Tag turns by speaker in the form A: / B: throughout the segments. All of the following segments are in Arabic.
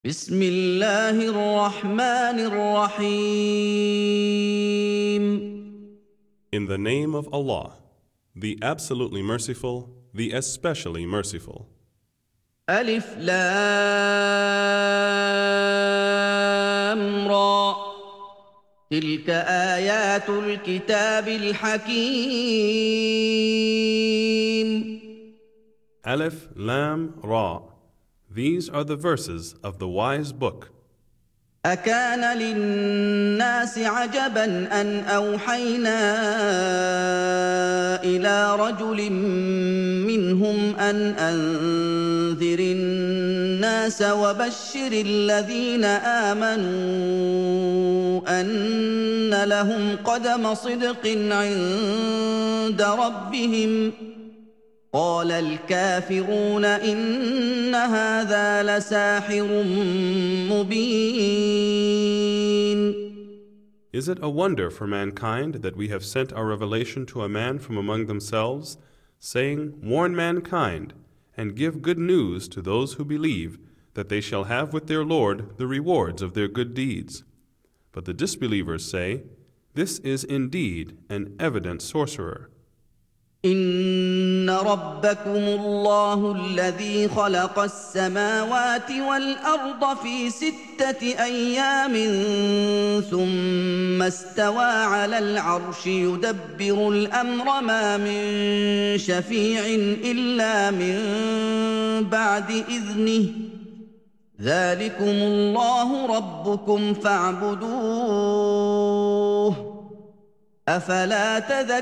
A: بسم الله الرحمن الرحيم.
B: In the name of Allah, the absolutely merciful, the especially merciful.
A: ألف لام را تلك آيات الكتاب الحكيم.
B: Alif, Lam, Ra. These are the verses of the wise book.
A: أكان للناس عجبا أن أوحينا إلى رجل منهم أن أنذر الناس وبشر الذين آمنوا أن لهم قدم صدق عند ربهم. قال الكافرون إن هذا لساحر مبين.
B: Is it a wonder for mankind that we have sent our revelation to a man from among themselves, saying, Warn mankind, and give good news to those who believe, that they shall have with their Lord the rewards of their good deeds. But the disbelievers say, This is indeed an evident sorcerer.
A: إن ربكم الله الذي خلق السماوات والأرض في 6 أيام ثم استوى على العرش يدبر الأمر ما من شفيع إلا من بعد إذنه ذلكم الله ربكم فاعبدوه أفلا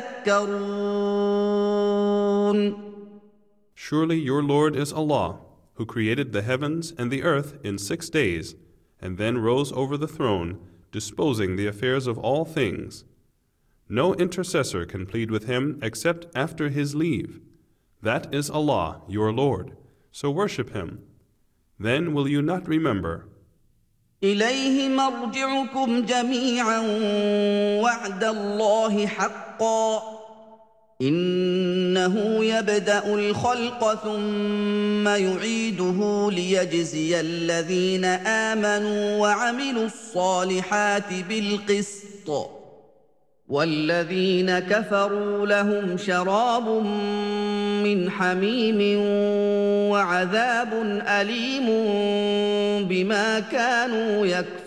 A: تذكرون.
B: Surely your Lord is Allah, who created the heavens and the earth in 6 days, and then rose over the throne, disposing the affairs of all things. No intercessor can plead with him except after his leave. That is Allah, your Lord, so worship him. Then will you not remember?
A: إليه مرجعكم جميعا وعد الله حقا إنه يبدأ الخلق ثم يعيده ليجزي الذين آمنوا وعملوا الصالحات بالقسط والذين كفروا لهم شراب من حميم وعذاب أليم بما كانوا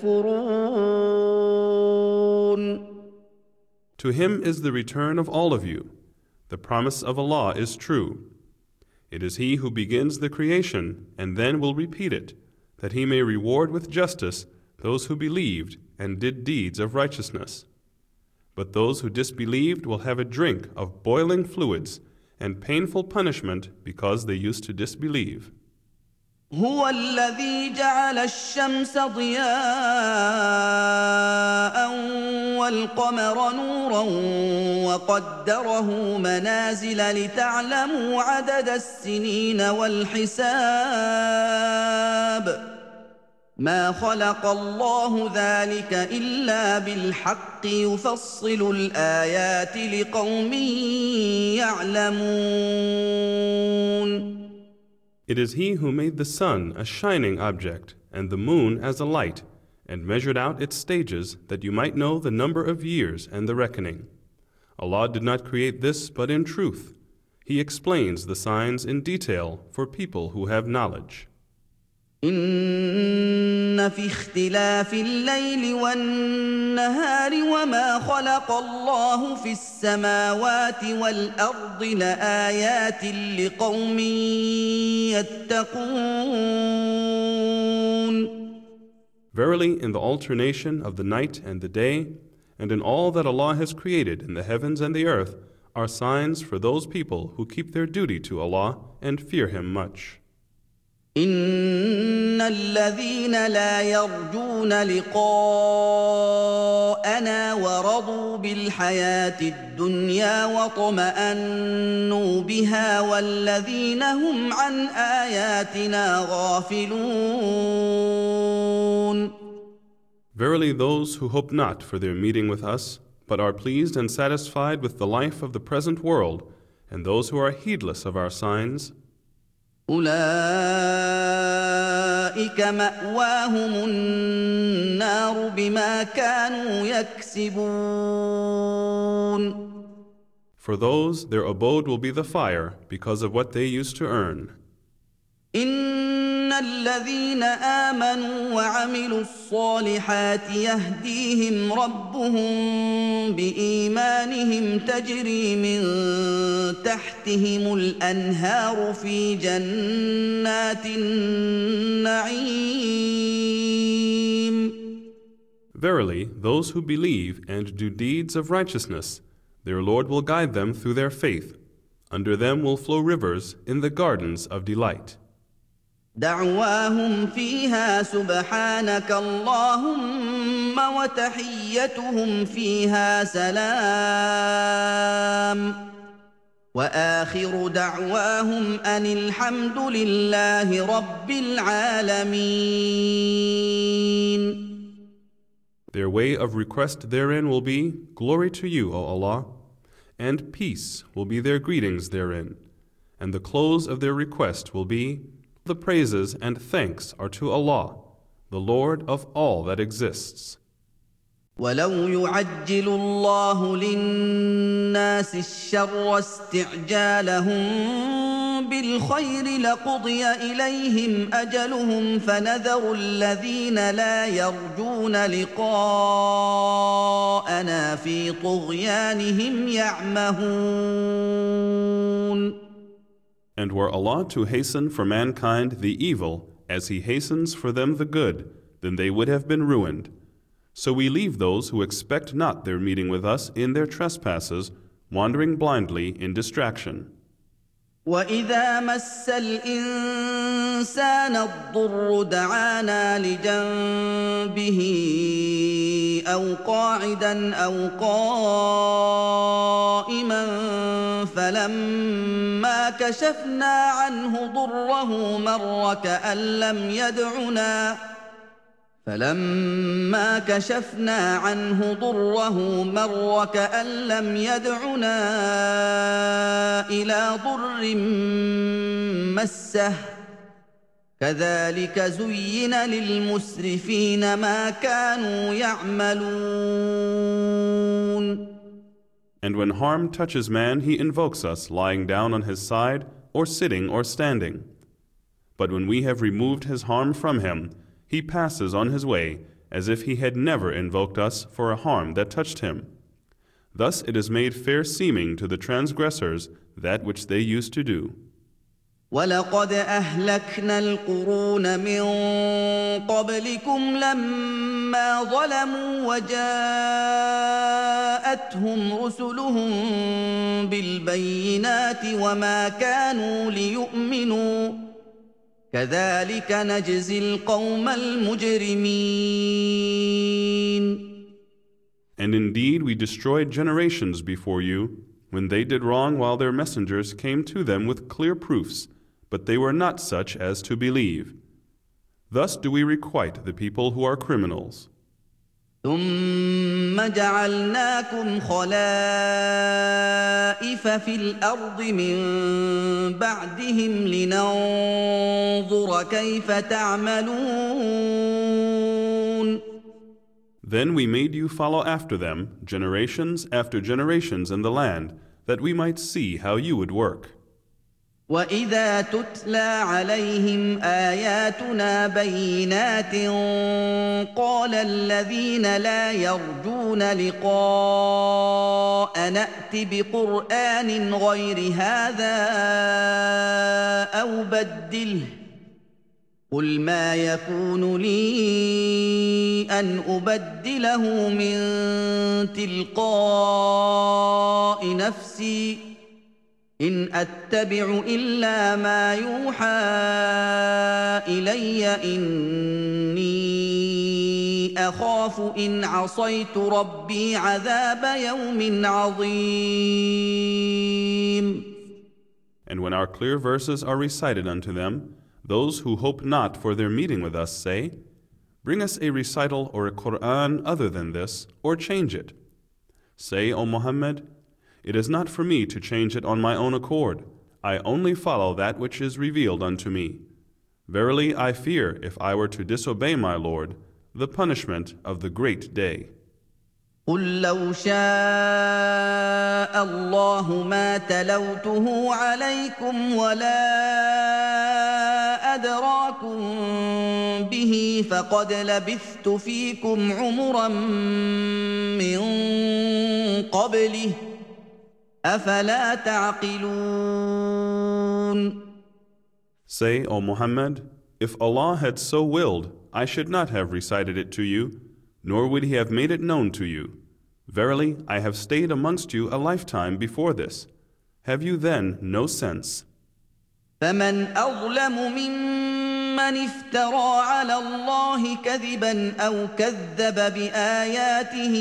A: يكفرون.
B: To him is the return of all of you. The promise of Allah is true. It is He who begins the creation and then will repeat it, that He may reward with justice those who believed and did deeds of righteousness. But those who disbelieved will have a drink of boiling fluids and painful punishment because they used to disbelieve.
A: هو الذي جعل الشمس ضياء والقمر نورا وقدره منازل لتعلموا عدد السنين والحساب ما خلق الله ذلك إلا بالحق يفصل الآيات لقوم يعلمون.
B: It is He who made the sun a shining object and the moon as a light, and measured out its stages that you might know the number of years and the reckoning. Allah did not create this but in truth. He explains the signs in detail for people who have knowledge.
A: إن في اختلاف الليل والنهار وما خلق الله في السماوات والأرض لآيات لقوم يتقون.
B: Verily, in the alternation of the night and the day, and in all that Allah has created in the heavens and the earth, are signs for those people who keep their duty to Allah and fear Him much.
A: إن الذين لا يرجون لقاءنا ورضوا بالحياة الدنيا واطمأنوا بها والذين هم عن آياتنا غافلون.
B: Verily, those who hope not for their meeting with us, but are pleased and satisfied with the life of the present world, and those who are heedless of our signs,
A: أولئك أولئك مأواهم النار بما كانوا يكسبون.
B: For those, their abode will be the fire because of what they used to earn.
A: إن الذين آمنوا وعملوا الصالحات يهديهم ربهم بإيمانهم تجري من تحتهم الأنهار في جنات النعيم.
B: Verily, those who believe and do deeds of righteousness, their Lord will guide them through their faith. Under them will flow rivers in the gardens of delight.
A: دعواهم فيها سبحانك اللهم وتحيتهم فيها سلام وآخر دعواهم أن الحمد لله رب العالمين.
B: Their way of request therein will be, Glory to you, O Allah, and peace will be their greetings therein, and the close of their request will be, The praises and thanks are to Allah, the Lord of all that exists.
A: ولو يعجل الله للناس الشر استعجالهم بالخير لقضي إليهم أجلهم فنذر الذين لا يرجون لقاءنا في طغيانهم يعمهون.
B: And were Allah to hasten for mankind the evil as He hastens for them the good, then they would have been ruined. So we leave those who expect not their meeting with us in their trespasses, wandering blindly in distraction.
A: وَإِذَا مَسَّ الْإِنسَانَ الضُّرُّ دَعَانَا لِجَنبِهِ أَوْ قَاعِدًا أَوْ قَائِمًا فَلَمَّا كَشَفْنَا عَنْهُ ضُرَّهُ مَرَّ كَأَن لَّمْ يَدْعُنَا إِلَىٰ ضُرٍّ مَّسَّهُ كَذَٰلِكَ زُيِّنَ لِلْمُسْرِفِينَ مَا كَانُوا يَعْمَلُونَ.
B: And when harm touches man, he invokes us lying down on his side, or sitting or standing. But when we have removed his harm from him, he passes on his way as if he had never invoked us for a harm that touched him. Thus it is made fair seeming to the transgressors that which they used to do.
A: وَلَقَدْ أَهْلَكْنَا الْقُرُونَ مِن قَبْلِكُمْ لَمَّا ظَلَمُوا وَجَاءَتْهُمْ رُسُلُهُم بِالْبَيِّنَاتِ وَمَا كَانُوا لِيُؤْمِنُوا كَذَٰلِكَ نَجْزِي الْقَوْمَ الْمُجْرِمِينَ.
B: And indeed we destroyed generations before you, when they did wrong while their messengers came to them with clear proofs, but they were not such as to believe. Thus do we requite the people who are criminals.
A: ثُمَّ جَعَلْنَاكُمْ خَلَائِفَ فِي الْأَرْضِ مِن بَعْدِهِمْ لِنَنظُرَ كَيْفَ تَعْمَلُونَ.
B: Then we made you follow after them, generations after generations in the land, that we might see how you would work.
A: وَإِذَا تُتْلَىٰ عَلَيْهِمْ آيَاتُنَا بَيِّنَاتٍ قَالَ الَّذِينَ لَا يَرْجُونَ لِقَاءَنَا ائْتِ بِقُرْآنٍ غَيْرِ هَٰذَا أَوْ بَدِّلْهُ قُلْ مَا يَكُونُ لِي أَنْ أُبَدِّلَهُ مِن تِلْقَاءِ نَفْسِي إِنْ أَتَّبِعُ إِلَّا مَا يُوحَىٰ إِلَيَّ إِنِّي أَخَافُ إِنْ عَصَيْتُ رَبِّي عَذَابَ يَوْمٍ عَظِيمٍ.
B: And when our clear verses are recited unto them, those who hope not for their meeting with us say, Bring us a recital or a Qur'an other than this, or change it. Say, O Muhammad, it is not for me to change it on my own accord. I only follow that which is revealed unto me. Verily, I fear, if I were to disobey my Lord, the punishment of the great day.
A: قل لو شاء الله ما تلوته عليكم ولا أدراكم به فقد لبثت فيكم عمرا من قبله أفلا تعقلون.
B: Say, O Muhammad, if Allah had so willed, I should not have recited it to you, nor would He have made it known to you. Verily, I have stayed amongst you a lifetime before this. Have you then no sense?
A: فمن أظلم ممن افترى على الله كذبا أو كذب بآياته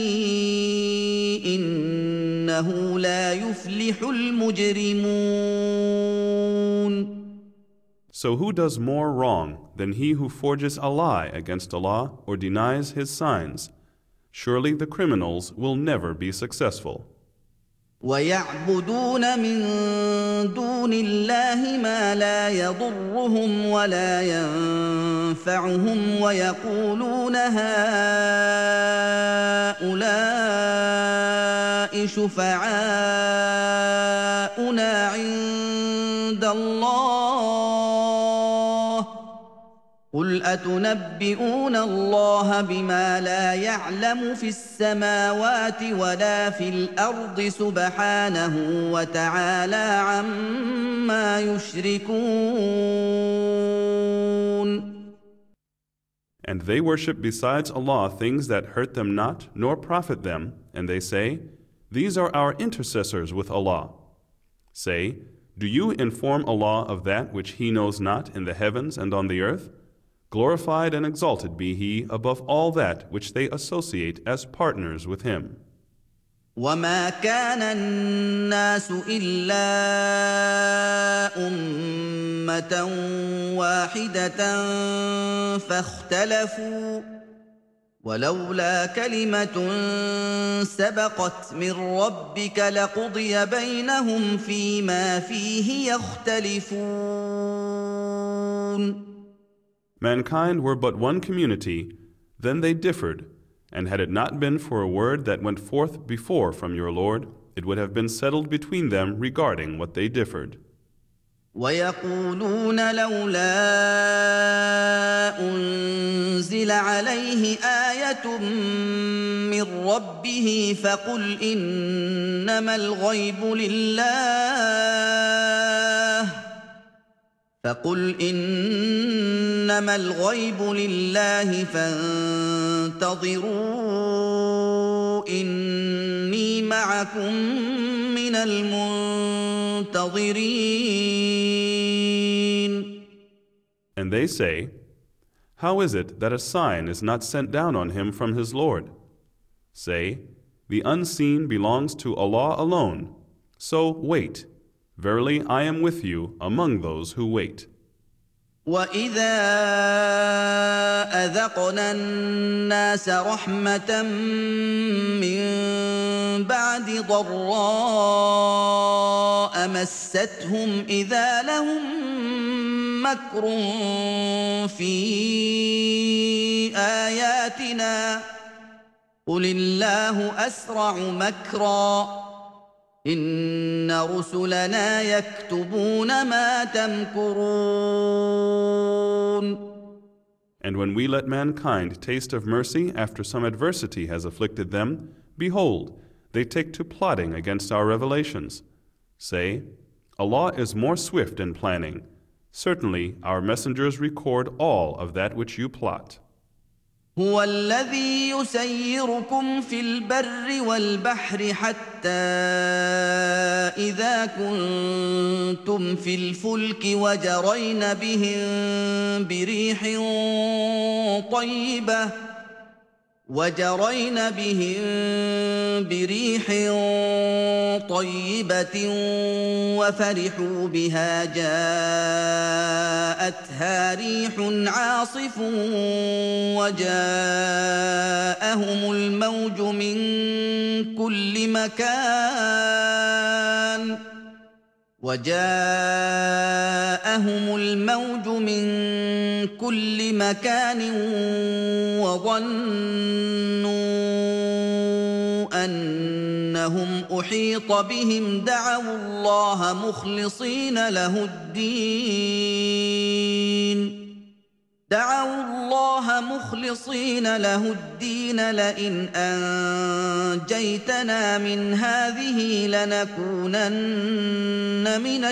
A: إنه لا يفلح المجرمون.
B: So who does more wrong than he who forges a lie against Allah or denies His signs? Surely the criminals will never be successful.
A: ويعبدون من دون الله ما لا يضرهم ولا ينفعهم ويقولون هؤلاء شفعاؤنا عند الله قل أتنبئون الله بما لا يعلم في السماوات ولا في الأرض سبحانه وتعالى عما يشركون.
B: And they worship besides Allah things that hurt them not nor profit them, and they say, These are our intercessors with Allah. Say, do you inform Allah of that which He knows not in the heavens and on the earth? Glorified and exalted be He above all that which they associate as partners with Him.
A: وما كان الناس إلا أمة واحدة فاختلفوا ولولا كلمة سبقت من ربك لقضي بينهم فيما فيه يختلفون.
B: Mankind were but one community, then they differed, and had it not been for a word that went forth before from your Lord, it would have been settled between them regarding what they differed.
A: ويقولون لولا أنزل عليه آية من ربه فقل إنما الغيب لله فانتظروا إني معكم من المنتظرين.
B: And they say, How is it that a sign is not sent down on him from his Lord? Say, the unseen belongs to Allah alone, so wait. Verily, I am with you among those who wait.
A: وَإِذَا أَذَقْنَا النَّاسَ رَحْمَةً مِّن بَعْدِ ضَرَّاءَ مَسَّتْهُمْ إِذَا لَهُم مَّكْرٌ فِي آيَاتِنَا قُلِ اللَّهُ أَسْرَعُ مَكْرًا إِنَّ رُسُلَنَا يَكْتُبُونَ مَا تَمْكُرُونَ.
B: And when we let mankind taste of mercy after some adversity has afflicted them, behold, they take to plotting against our revelations. Say, Allah is more swift in planning. Certainly, our messengers record all of that which you plot.
A: هو الذي يسيركم في البر والبحر حتى إذا كنتم في الفلك وجرين بهم بريح طيبة وفرحوا بها جاءتها ريح عاصف وجاءهم الموج من كل مكان وجاءهم الموج من كل مكان وظنوا أنهم أحيط بهم دعوا الله مخلصين له الدين لئن أنجيتنا من هذه لنكونن من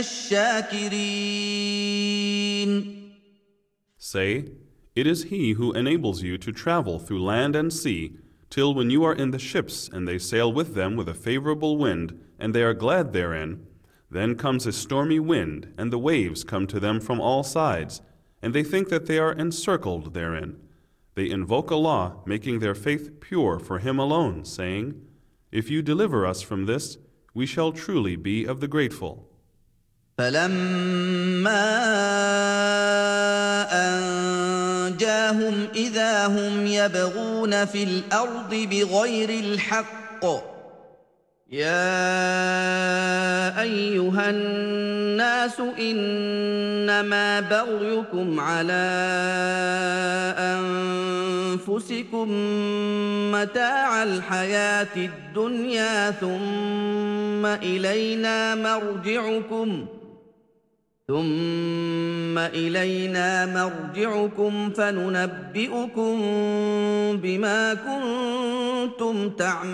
A: الشاكرين.
B: Say, it is He who enables you to travel through land and sea, till when you are in the ships and they sail with them with a favorable wind, and they are glad therein, then comes a stormy wind, and the waves come to them from all sides, and they think that they are encircled therein. They invoke Allah, making their faith pure for Him alone, saying, if you deliver us from this, we shall truly be of the grateful.
A: فَلَمَّا أَنْجَاهُمْ إِذَا هُمْ يَبْغُونَ فِي الْأَرْضِ بِغَيْرِ الْحَقِّ يَا أَيُّهَا النَّاسُ إِنَّمَا بَغْيُكُمْ عَلَىٰ أَنفُسِكُم مَّتَاعَ الْحَيَاةِ الدُّنْيَا ثُمَّ إِلَيْنَا مَرْجِعُكُمْ فَنُنَبِّئُكُم بِمَا كُنتُمْ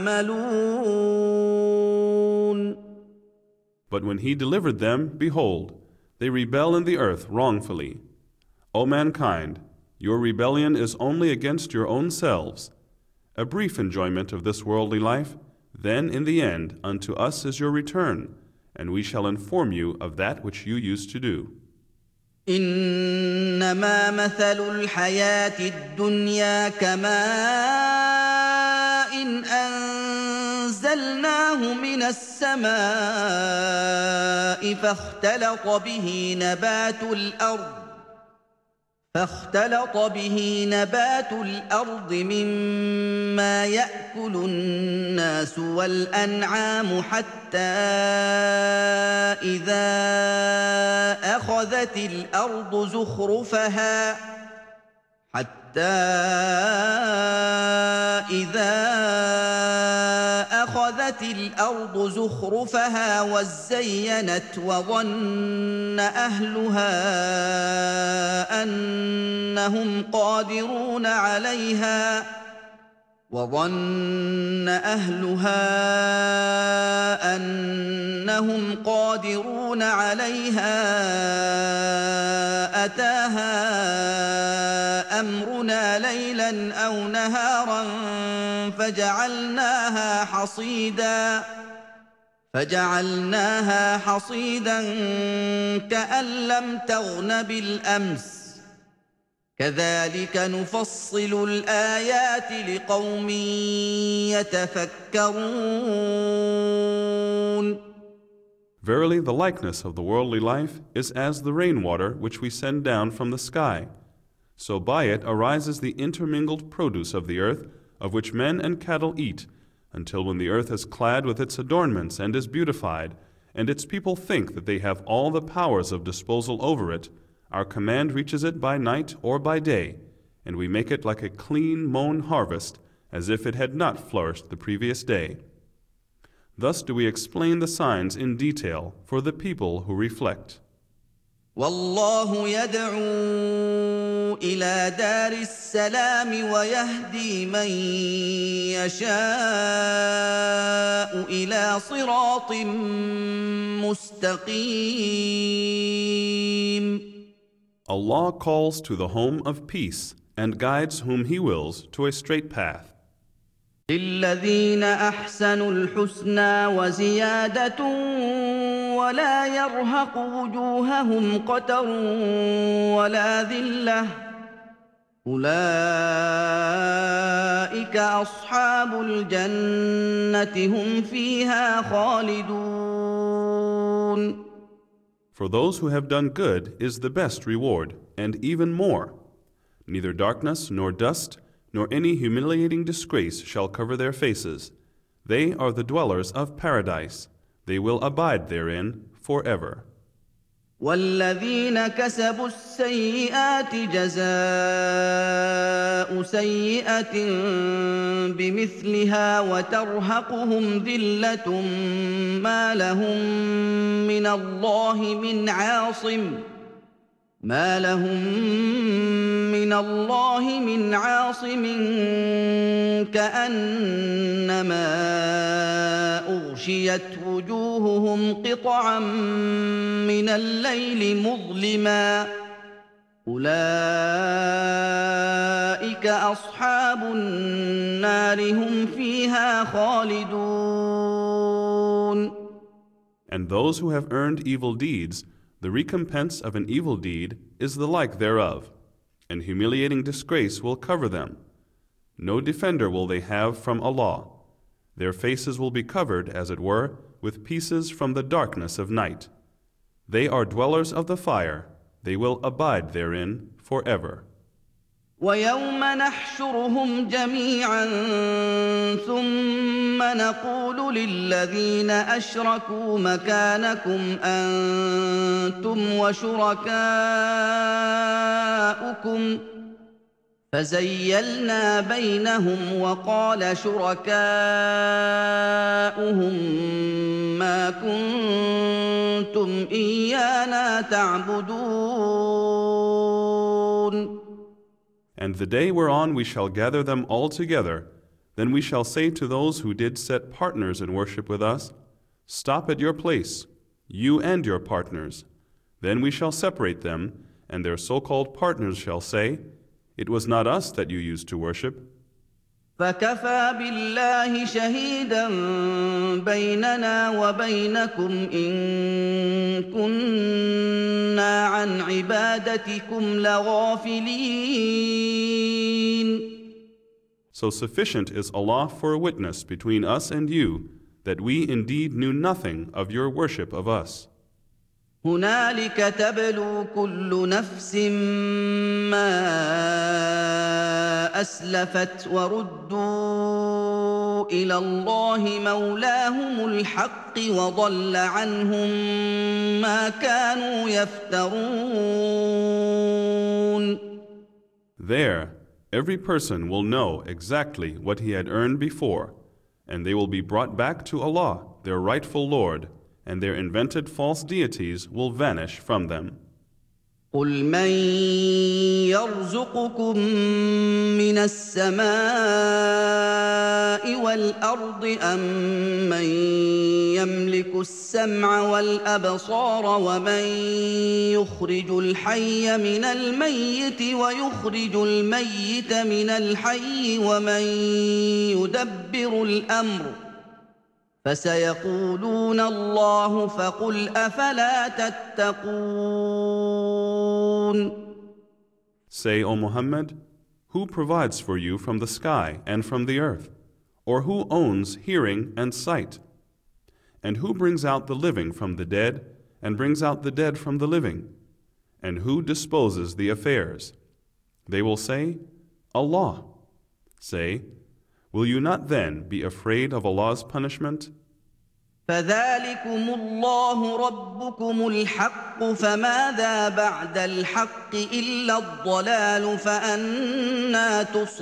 A: تَعْمَلُونَ.
B: But when He delivered them, behold, they rebel in the earth wrongfully. O mankind, your rebellion is only against your own selves. A brief enjoyment of this worldly life, then in the end unto us is your return, and we shall inform you of that which you used to do.
A: إنما مثل الحياة الدنيا كماء أنزلناه من السماء فاختلط به نبات الأرض مما يأكل الناس والأنعام حتى إذا أخذت الأرض زخرفها وزينت وظن أهلها أنهم قادرون عليها أتاها أمرنا ليلا أو نهارا فجعلناها حصيدا كأن لم تغن بالأمس كذلك نفصل الآيات لقوم يتفكرون.
B: Verily, the likeness of the worldly life is as the rainwater which we send down from the sky. So by it arises the intermingled produce of the earth, of which men and cattle eat, until when the earth is clad with its adornments and is beautified, and its people think that they have all the powers of disposal over it, our command reaches it by night or by day, and we make it like a clean mown harvest, as if it had not flourished the previous day. Thus do we explain the signs in detail for the people who reflect.
A: والله يدعو إلى دار السلام ويهدي من يشاء إلى صراط مستقيم.
B: Allah calls to the home of peace and guides whom He wills to a straight path.
A: للذين أحسنوا الحسنى وزيادة ولا يرهق وجوههم قتر ولا ذلة أولئك أصحاب الجنة هم فيها خالدون.
B: For those who have done good is the best reward, and even more. Neither darkness nor dust nor any humiliating disgrace shall cover their faces. They are the dwellers of paradise. They will abide therein forever.
A: وَالَّذِينَ كَسَبُوا السَّيِّئَاتِ جَزَاءُ سَيِّئَةٍ بِمِثْلِهَا وَتَرْهَقُهُمْ ذِلَّةٌ مَّا لَهُم مِّنَ اللَّهِ مِنْ عَاصِمٍ كَأَنَّمَا أُغْشِيَتْ وُجُوهُهُمْ قِطَعًا مِّنَ اللَّيْلِ مُظْلِمًا ۚ أُولَٰئِكَ أَصْحَابُ النَّارِ هُمْ فِيهَا خَالِدُونَ.
B: And those who have earned evil deeds, the recompense of an evil deed is the like thereof, and humiliating disgrace will cover them. No defender will they have from Allah. Their faces will be covered, as it were, with pieces from the darkness of night. They are dwellers of the fire. They will abide therein forever.
A: وَيَوْمَ نَحْشُرُهُمْ جَمِيعًا ثُمَّ نَقُولُ لِلَّذِينَ أَشْرَكُوا مَكَانَكُمْ أَنتُمْ وَشُرَكَاؤُكُمْ فَزَيَّلْنَا بَيْنَهُمْ وَقَالَ شُرَكَاؤُهُم مَّا كُنتُمْ إِيَّانَا تَعْبُدُونَ.
B: And the day whereon we shall gather them all together, then we shall say to those who did set partners in worship with us, Stop at your place, you and your partners. Then we shall separate them, and their so-called partners shall say, It was not us that you used to worship.
A: فَكَفَىٰ بِاللَّهِ شَهِيدًا بَيْنَنَا وَبَيْنَكُمْ إِن كُنَّا عَنْ عِبَادَتِكُمْ لَغَافِلِينَ.
B: So sufficient is Allah for a witness between us and you, that we indeed knew nothing of your worship of us.
A: هُنَالِكَ تَبْلُو كُلُّ نَفْسٍ مَّا أَسْلَفَتْ وَرُدُّوا إِلَى اللَّهِ مَوْلَاهُمُ الْحَقِّ وَضَلَّ عَنْهُم مَّا كَانُوا يَفْتَرُونَ.
B: There, every person will know exactly what he had earned before, and they will be brought back to Allah, their rightful Lord, and their invented false deities will vanish from them.
A: قُلْ مَن يَرْزُقُكُم مِّنَ السَّمَاءِ وَالْأَرْضِ أَمَّن يَمْلِكُ السَّمْعَ وَالْأَبْصَارَ وَمَن يُخْرِجُ الْحَيَّ مِنَ الْمَيِّتِ وَيُخْرِجُ الْمَيِّتَ مِنَ الْحَيِّ وَمَن يُدَبِّرُ الْأَمْرَ ۚ فَسَيَقُولُونَ اللَّهُ فَقُلْ أَفَلَا تَتَّقُونَ.
B: Say, O Muhammad, who provides for you from the sky and from the earth? Or who owns hearing and sight? And who brings out the living from the dead and brings out the dead from the living? And who disposes the affairs? They will say, Allah. Say, will you not then be afraid of Allah's punishment?
A: فَذَٰلِكُمُ اللَّهُ رَبُّكُمُ الْحَقُّ فَمَاذَا بَعْدَ الْحَقِّ إِلَّا الضَّلَالُ فَأَنَّىٰ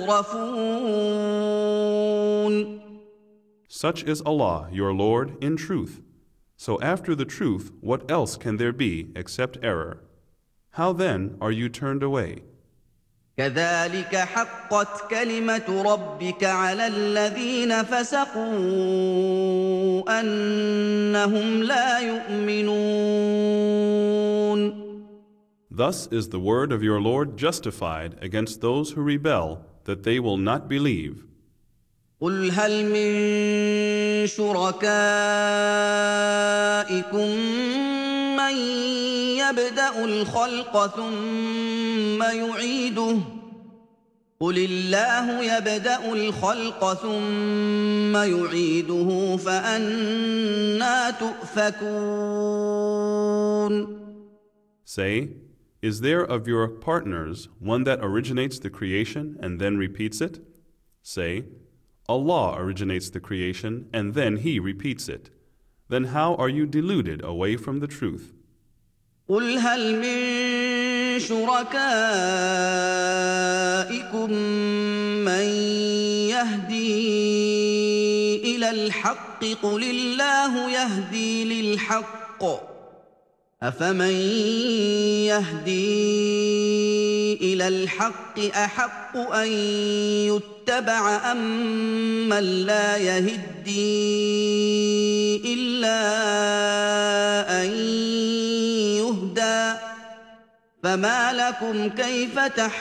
A: تُصْرَفُونَ.
B: Such is Allah, your Lord, in truth. So after the truth, what else can there be except error? How then are you turned away?
A: كَذَٰلِكَ حَقَّتْ كَلِمَةُ رَبِّكَ عَلَى الَّذِينَ فَسَقُوا أَنَّهُمْ لَا يُؤْمِنُونَ.
B: Thus is the word of your Lord justified against those who rebel, that they will not believe.
A: قُلْ هَلْ مِن شُرَكَائِكُم مَّن يَبْدَأُ الْخَلْقَ ثُمَّ يُعِيدُهُ ۚ قُلِ اللَّهُ يَبْدَأُ الْخَلْقَ ثُمَّ يُعِيدُهُ فَأَنَّىٰ تُؤْفَكُونَ.
B: Say, is there of your partners one that originates the creation and then repeats it? Say, Allah originates the creation and then He repeats it. Then how are you deluded away from the truth?
A: قل هل من شركائكم من يهدي إلى الحق قل الله يهدي للحق أفمن يهدي إلى الحق أحق أن يتبع أم من لا يهدي إلا أن يهدى فما لكم كيف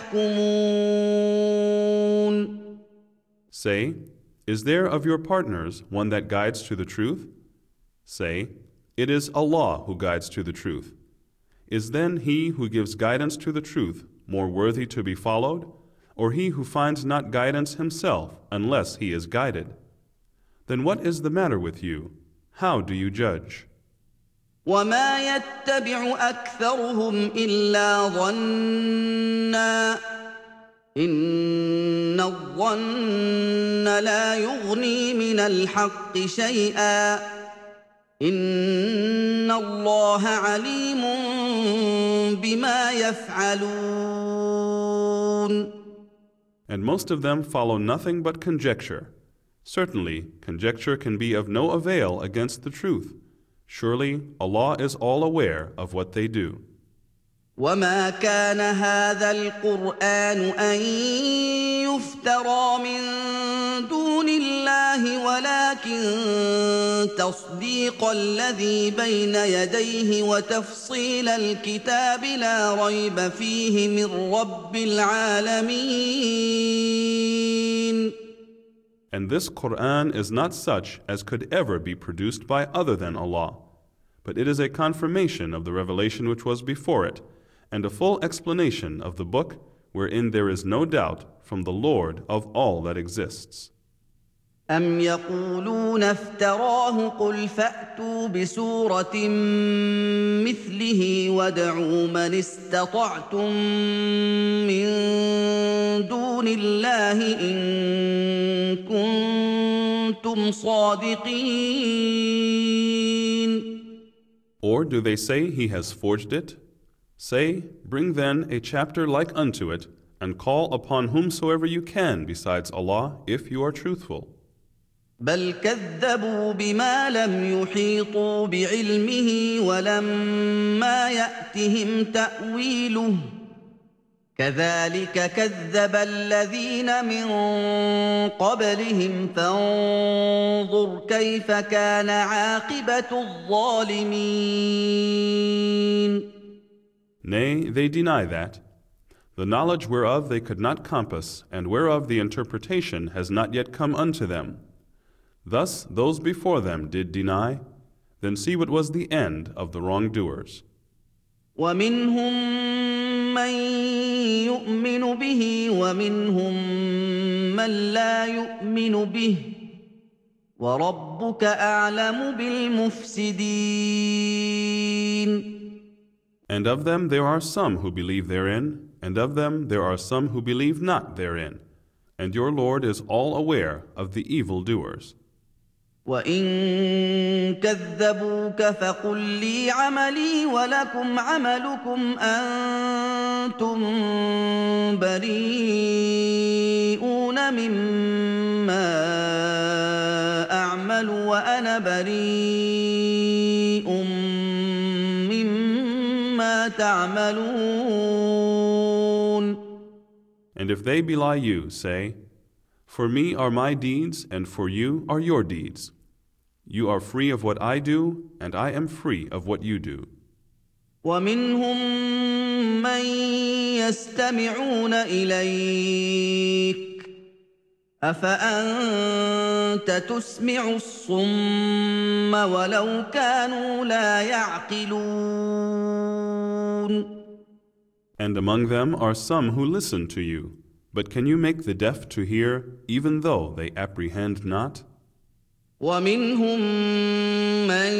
A: تحكمون.
B: Say, is there of your partners one that guides to the truth? Say, it is Allah who guides to the truth. Is then he who gives guidance to the truth more worthy to be followed, or he who finds not guidance himself unless he is guided? Then what is the matter with you? How do you judge?
A: وما يتبع أكثرهم إلا ظنا إن الظن لا يغني من الحق شيئا إن الله عليم بما يفعلون.
B: And most of them follow nothing but conjecture. Certainly, conjecture can be of no avail against the truth. Surely, Allah is all aware of what they do.
A: وما كان هذا القرآن أن يفترى من دون الله ولكن تصديق الذي بين يديه وتفصيل الكتاب لا ريب فيه من رب العالمين.
B: And this Quran is not such as could ever be produced by other than Allah, but it is a confirmation of the revelation which was before it, and a full explanation of the book wherein there is no doubt from the Lord of all that exists.
A: أم يقولون افتراه قل فأتوا بسورة مثله وادعوا من استطعتم من دون الله إن كنتم صادقين.
B: Or do they say he has forged it? Say, bring then a chapter like unto it, and call upon whomsoever you can besides Allah, if you are truthful.
A: بل كذبوا بما لم يحيطوا بعلمه ولما يأتهم تأويله كذلك كذب الذين من قبلهم فانظر كيف كان عاقبة الظالمين.
B: Nay, they deny that. The knowledge whereof they could not compass, and whereof the interpretation has not yet come unto them. Thus those before them did deny, then see what was the end of the wrongdoers.
A: ومنهم من يؤمن به ومنهم من لا يؤمن به وربك أعلم بالمفسدين.
B: And of them there are some who believe therein, and of them there are some who believe not therein, and your Lord is all aware of the evildoers.
A: وإن كذبوك فقل لي عملي ولكم عملكم أنتم بريئون مما أعمل وأنا بريء مما تعملون.
B: And if they belie you, say, for me are my deeds, and for you are your deeds. You are free of what I do, and I am free of what you do.
A: ومنهم من يستمعون إليك أفأنت تسمع الصم ولو كانوا لا يعقلون.
B: And among them are some who listen to you. But can you make the deaf to hear, even though they apprehend not?
A: ومنهم من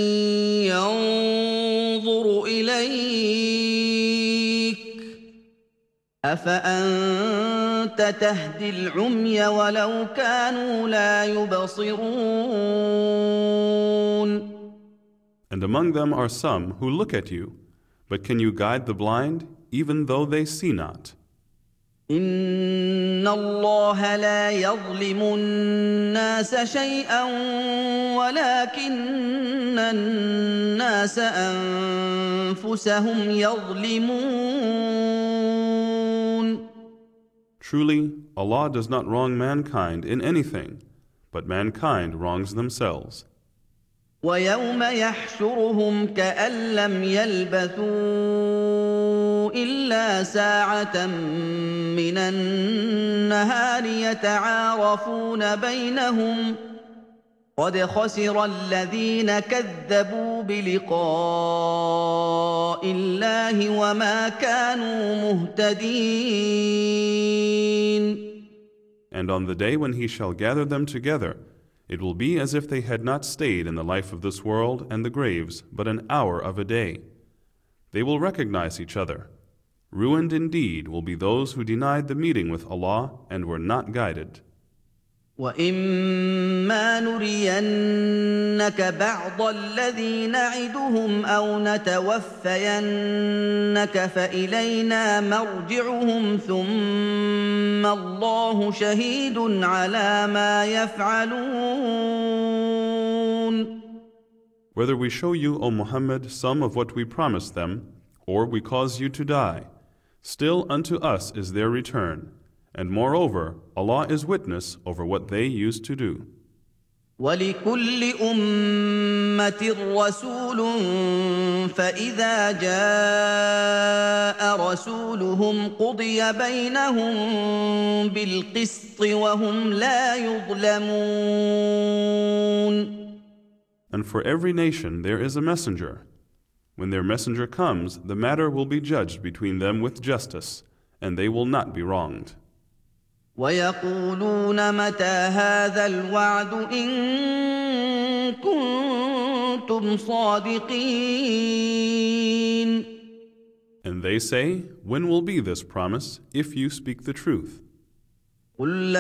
A: ينظر إليك أفأنت تهدي العمي ولو كانوا لا يبصرون.
B: And among them are some who look at you. But can you guide the blind, even though they see not?
A: إن الله لا يظلم الناس شيئا ولكن الناس أنفسهم يظلمون.
B: Truly, Allah does not wrong mankind in anything, but mankind wrongs themselves.
A: ويوم يحشرهم كأن لم يلبثوا إلا ساعة من النهار يتعارفون بينهم قد خسر الذين كذبوا بلقاء الله وما كانوا مهتدين.
B: And on the day when He shall gather them together, it will be as if they had not stayed in the life of this world and the graves but an hour of a day. They will recognize each other. Ruined indeed will be those who denied the meeting with Allah and were not guided.
A: وَإِمَّا نُرِيَنَّكَ بَعْضَ الَّذِي نَعِدُهُمْ أَوْ نَتَوَفَّيَنَّكَ فَإِلَيْنَا مَرْجِعُهُمْ ثُمَّ اللَّهُ شَهِيدٌ عَلَى مَا يَفْعَلُونَ.
B: Whether we show you, O Muhammad, some of what we promised them, or we cause you to die, still unto us is their return. And moreover, Allah is witness over what they used to do.
A: وَلِكُلِّ أُمَّةٍ رَّسُولٌ فَإِذَا جَاءَ رَسُولُهُمْ قُضِيَ بَيْنَهُم بِالْقِسْطِ وَهُمْ لَا يُظْلَمُونَ.
B: And for every nation there is a messenger. When their messenger comes, the matter will be judged between them with justice, and they will not be wronged.
A: وَيَقُولُونَ مَتَىٰ هَٰذَا الْوَعْدُ إِن كُنتُمْ صَادِقِينَ.
B: And they say, when will be this promise, if you speak the truth?
A: قُل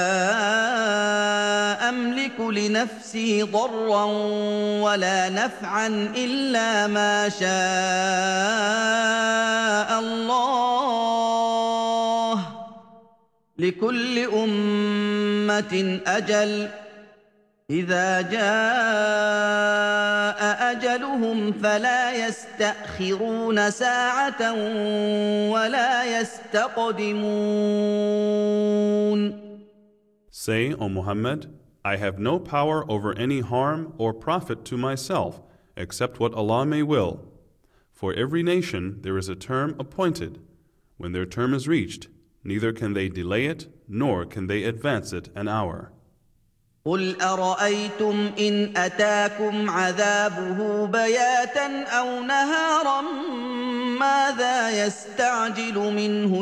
A: لَّا أَمْلِكُ لِنَفْسِي ضَرًّا وَلَا نَفْعًا إِلَّا مَا شَاءَ اللَّهُ ۗ لِكُلِّ أُمَّةٍ أَجَلٌ ۖ إِذَا جَاءَ أَجَلُهُمْ فَلَا يَسْتَأْخِرُونَ سَاعَةً وَلَا يَسْتَقْدِمُونَ.
B: Say, O Muhammad, I have no power over any harm or profit to myself except what Allah may will. For every nation there is a term appointed. When their term is reached, neither can they delay it, nor can they advance it an hour.
A: قُلْ أَرَأَيْتُمْ إِنْ أَتَاكُمْ عَذَابُهُ بَيَاتًا أَوْ نَهَارًا مَاذَا يَسْتَعْجِلُ مِنْهُ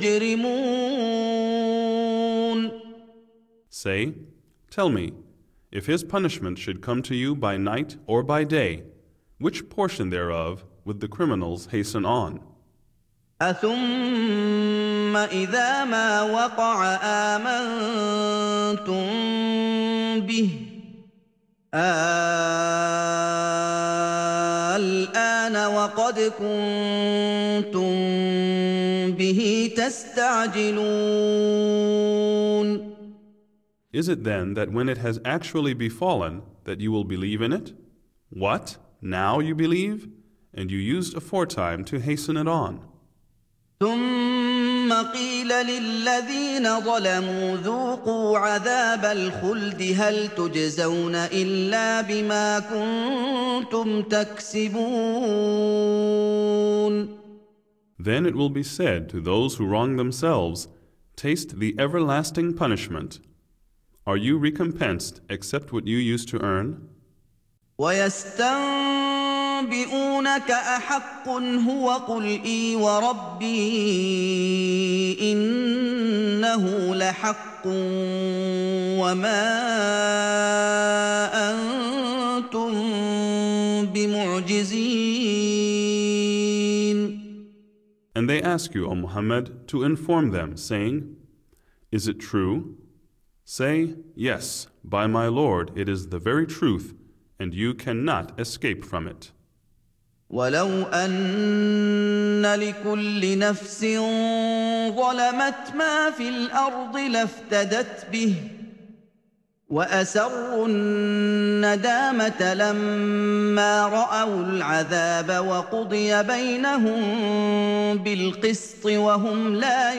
A: الْمُجْرِمُونَ.
B: Say, tell me, if His punishment should come to you by night or by day, which portion thereof would the criminals hasten on?
A: أَثُمَّ إِذَا مَا وَقَعَ آمَنتُم بِهِ الْآنَ وَقَدْ كُنتُم بِهِ تَسْتَعْجِلُونَ.
B: Is it then that when it has actually befallen that you will believe in it? What? Now you believe? And you used aforetime to hasten it on.
A: ثُمَّ قِيلَ لِلَّذِينَ ظَلَمُوا ذُوقُوا عَذَابَ الْخُلْدِ هَلْ تُجْزَوْنَ إِلَّا بِمَا كُنتُمْ تَكْسِبُونَ.
B: Then it will be said to those who wrong themselves, taste the everlasting punishment. Are you recompensed except what you used to earn?
A: وَيَسْتَنبِئُونَكَ أَحَقٌّ هُوَ قُلْ إِي وَرَبِّي إِنَّهُ لَحَقٌّ وَمَا أَنتُم بِمُعْجِزِينَ.
B: And they ask you, O Muhammad, to inform them, saying, is it true? Say, yes, by my Lord, it is the very truth, and you cannot escape from it.
A: ولو أن لكل نفس ظلمت ما في الأرض لافتدت به وأسروا الندامة لما رأوا العذاب وقضي بينهم بالقسط وهم لا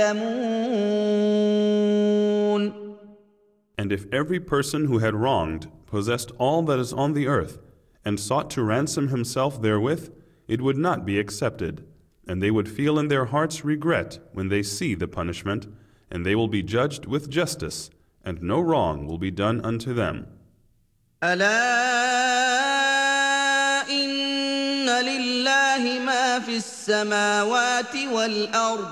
A: يظلمون.
B: And if every person who had wronged possessed all that is on the earth and sought to ransom himself therewith, it would not be accepted, and they would feel in their hearts regret when they see the punishment, and they will be judged with justice, and no wrong will be done unto them.
A: ألا إن لله ما في السماوات والأرض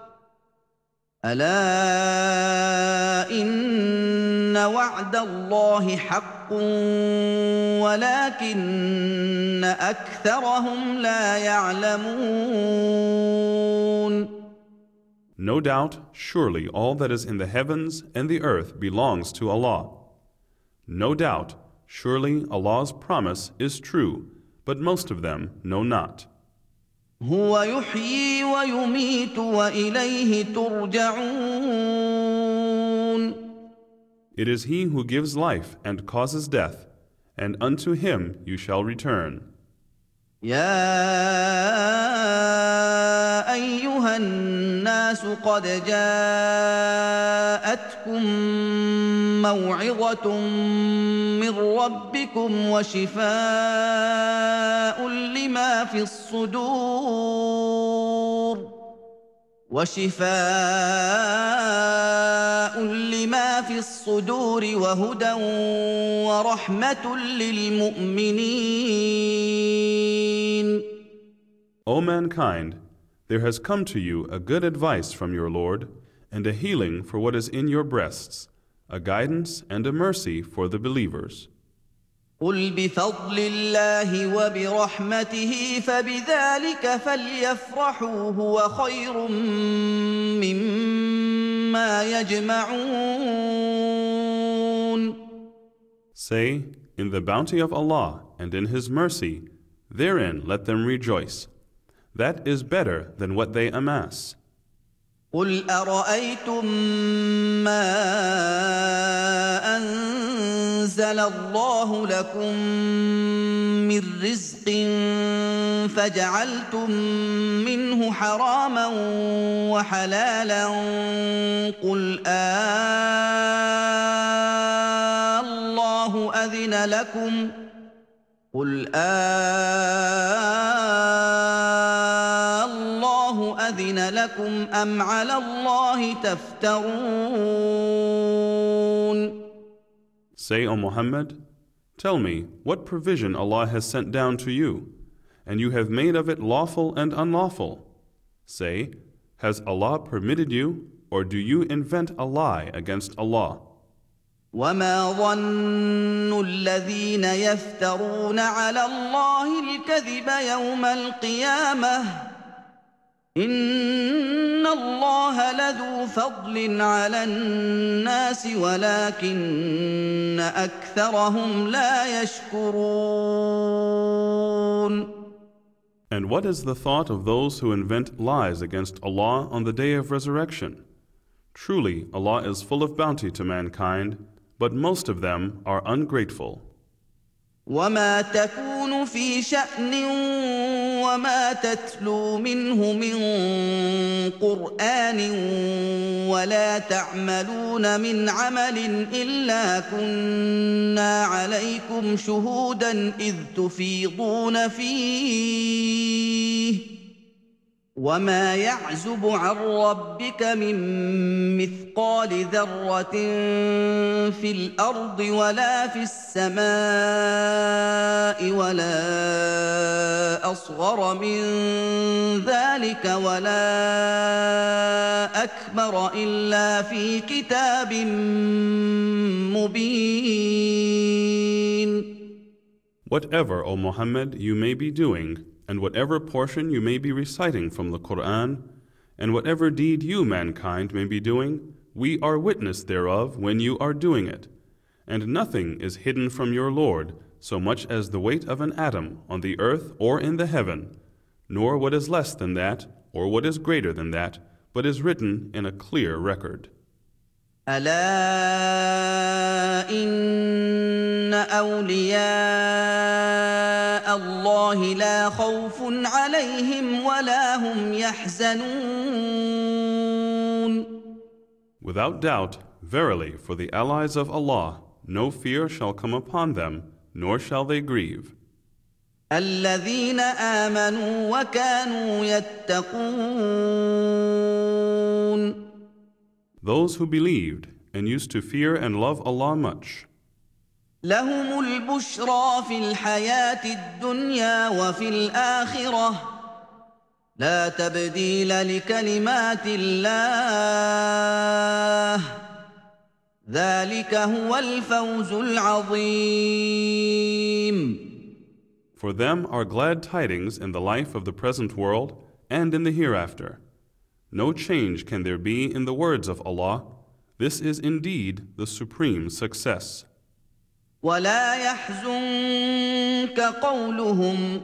A: ألا إن وعد الله حق ولكن أكثرهم لا يعلمون.
B: No doubt, surely all that is in the heavens and the earth belongs to Allah. No doubt, surely Allah's promise is true, but most of them know not.
A: هو يحيي ويميت وإليه ترجعون.
B: It is He who gives life and causes death, and unto Him you shall return.
A: يا أيها الناس قد جاءتكم موعظة من ربكم وشفاء لما في الصدور وهدى ورحمة للمؤمنين.
B: O mankind, there has come to you a good advice from your Lord, and a healing for what is in your breasts, a guidance and a mercy for the believers.
A: قل بفضل الله وبرحمته فبذلك فليفرحوا هو خير مما يجمعون.
B: Say, in the bounty of Allah and in His mercy, therein let them rejoice. That is better than what they amass.
A: قل أرأيتم ما أنزل الله لكم من رزق فجعلتم منه حراما وحلالا قل الله أذن لكم أذن لكم أم على الله تفترون.
B: Say, O Muhammad, tell me, what provision Allah has sent down to you, and you have made of it lawful and unlawful? Say, has Allah permitted you, or do you invent a lie against Allah?
A: وما ظن الذين يفترون على الله الكذب يوم القيامة إن الله لذو فضل على الناس ولكن أكثرهم لا يشكرون.
B: And what is the thought of those who invent lies against Allah on the day of resurrection? Truly, Allah is full of bounty to mankind, but most of them are ungrateful.
A: وما تكون في شأن وما تتلو منه من قرآن ولا تعملون من عمل إلا كنا عليكم شهودا إذ تفيضون فيه وما يعزب عن ربك من مثقال ذرة في الأرض ولا في السماء ولا أصغر من ذلك ولا أكبر إلا في كتاب مبين.
B: Whatever, O Muhammad, you may be doing, and whatever portion you may be reciting from the Quran, and whatever deed you, mankind, may be doing, we are witness thereof when you are doing it. And nothing is hidden from your Lord, so much as the weight of an atom on the earth or in the heaven, nor what is less than that or what is greater than that, but is written in a clear record.
A: ألا إن أولياء الله لا خوف عليهم ولا هم يحزنون.
B: Without doubt, verily, for the allies of Allah, no fear shall come upon them, nor shall they grieve.
A: الذين آمنوا وكانوا يتقون.
B: Those who believed and used to fear and love Allah much.
A: لهم البشرى في الحياة الدنيا وفي الآخرة لا تبديل لكلمات الله ذلك هو الفوز العظيم.
B: For them are glad tidings in the life of the present world and in the hereafter. No change can there be in the words of Allah. This is indeed the supreme success.
A: ولا يحزنك قولهم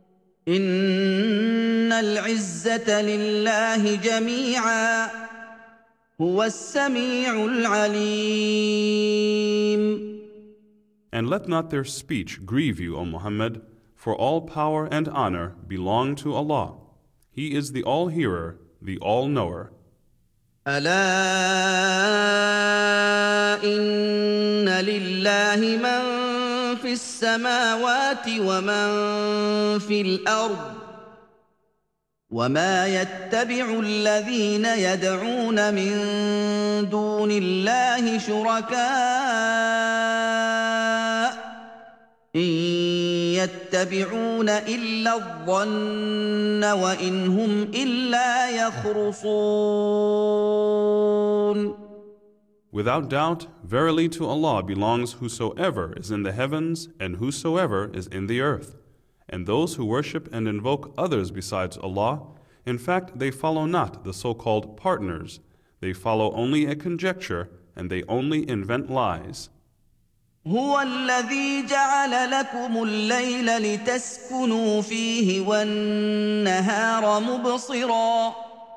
A: إن العزة لله جميعا هو السميع العليم.
B: And let not their speech grieve you, O Muhammad, for all power and honor belong to Allah. He is the all-hearer, the all-knower.
A: ألا إن لله من في السماوات ومن في الأرض وما يتبع الذين يدعون من دون الله شركاء إن يتبعون إلا الظن وإن هم إلا يخرصون.
B: Without doubt, verily to Allah belongs whosoever is in the heavens and whosoever is in the earth. And those who worship and invoke others besides Allah, in fact, they follow not the so-called partners. They follow only a conjecture, and they only invent lies.
A: هو الذي جعل لكم الليل لتسكنوا فيه والنهار مبصرا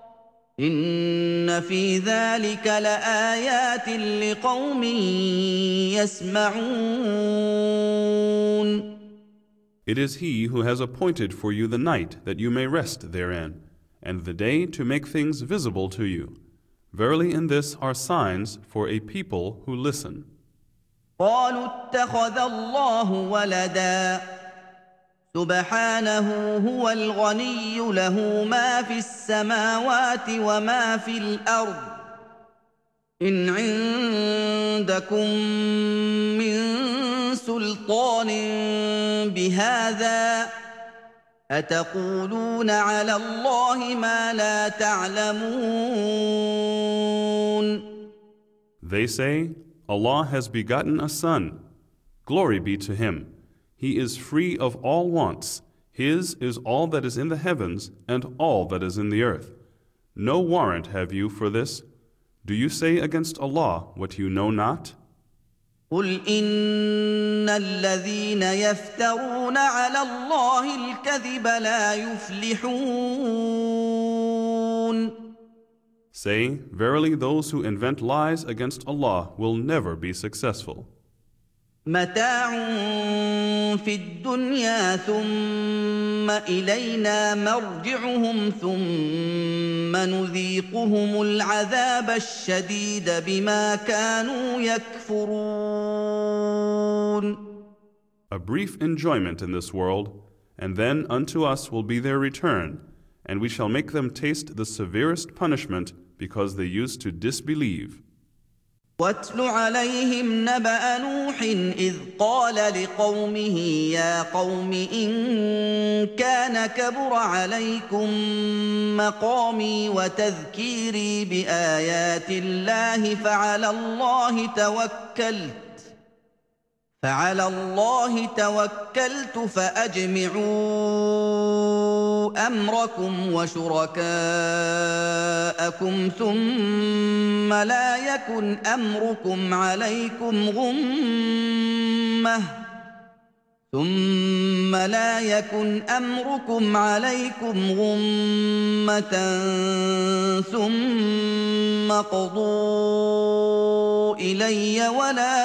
A: إن في ذلك لآيات لقوم يسمعون.
B: It is He who has appointed for you the night that you may rest therein, and the day to make things visible to you. Verily in this are signs for a people who listen.
A: قالوا اتخذ الله ولدا سبحانه هو الغني له ما في السماوات وما في الأرض إن عندكم من سلطان بهذا أتقولون على الله ما لا تعلمون.
B: They say, Allah has begotten a son. Glory be to Him. He is free of all wants. His is all that is in the heavens and all that is in the earth. No warrant have you for this. Do you say against Allah what you know not?
A: قل إن الذين يفترون على الله الكذب لا يفلحون.
B: Say, verily those who invent lies against Allah will never be successful.
A: متاع في الدنيا ثم إلينا مرجعهم ثم نذيقهم العذاب الشديد بما كانوا يكفرون.
B: A brief enjoyment in this world, and then unto us will be their return, and we shall make them taste the severest punishment because they used to disbelieve.
A: واتل عليهم نبأ نوح إذ قال لقومه يا قوم إن كان كبر عليكم مقامي وتذكيري بآيات الله فعلى الله توكلت فأجمعوا أمركم وشركاءكم ثم لا يكن أمركم عليكم غمة ثم لا يكن أمركم عليكم غمة ثم اقضوا إلي ولا